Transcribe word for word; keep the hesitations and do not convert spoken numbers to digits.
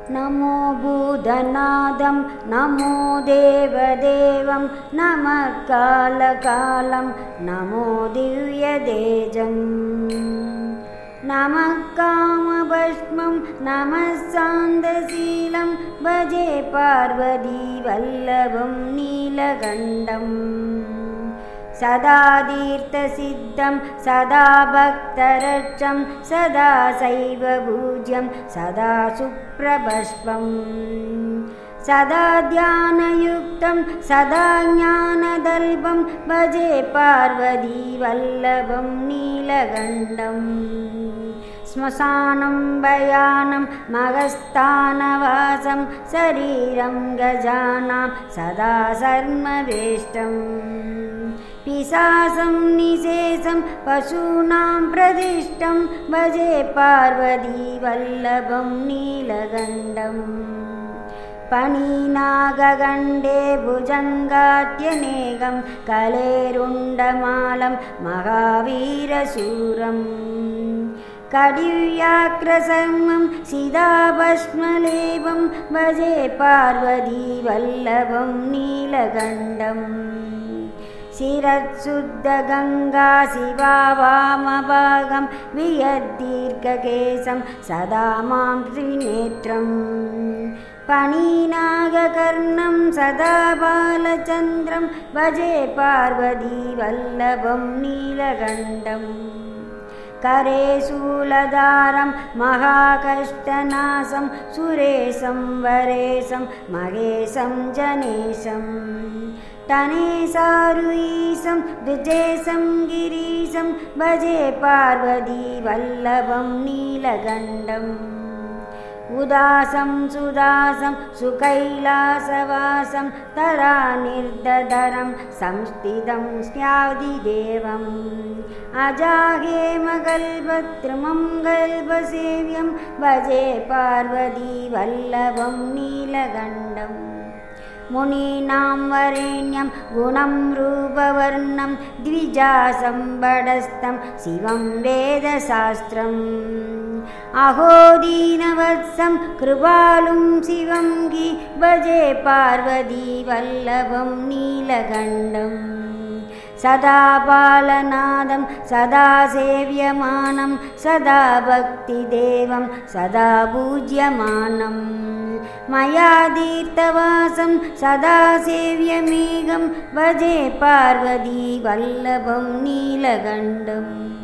नमो भूतनादं नमो देवदेवं नमः कालकालं नमो दिव्यतेजम् नमः कामभस्मं नमः सान्दशीलं भजे पार्वतीवल्लभं नीलकण्ठम् सदा तीर्थसिद्धं सदा भक्तरक्षं सदा शैवपूज्यं सदा सुप्रभस्वम् सदा ध्यानयुक्तं सदा ज्ञानदल्पं भजे पार्वतीवल्लभं नीलकण्ठम् श्मशानं भयानं मगस्थानवासं शरीरं गजानां सदा सर्मवेष्टम् पिशाचं निशेषं पशूनां प्रदिष्टं भजे पार्वतीवल्लभं नीलकण्ठम् पणिनागगण्डे भुजङ्गाट्यनेकं कलेरुण्डमालं महावीरशूरम् कडिव्याघ्रसर्मं सीताभस्मलेपं भजे पार्वतीवल्लभं नीलकण्ठम् शिरःशुद्धगङ्गा शिवा वामभागं वियद्दीर्घकेशं सदा मां त्रिनेत्रम् पणिनागकर्णं सदा बालचन्द्रं भजे पार्वतीवल्लभं नीलकण्ठम् करे शूलधारं महाकष्टनाशं सुरेशं वरेशं महेशं जनेशं तनेशारुईशं द्विजेशं गिरीशं भजे पार्वतीवल्लभं नीलकण्ठम् उदासं सुदासं सुकैलासवासं तरानिर्दधरं संस्थितं स्यादिदेवम् अजाहेमकल्पद्रुमं कल्पसेव्यं भजे पार्वतीवल्लभं नीलकण्ठम् मुनीनां वरेण्यं गुणं रूपवर्णं द्विजासम्बडस्थं शिवं वेदशास्त्रम् अहो दीनवत्सं कृपालुं शिवं गी भजे पार्वतीवल्लभं नीलकण्ठम् सदा बालनादं सदा सेव्यमानं सदा भक्तिदेवं सदा पूज्यमानं मया तीर्थवासं सदा सेव्यमेकं भजे पार्वतीवल्लभं नीलकण्ठम्।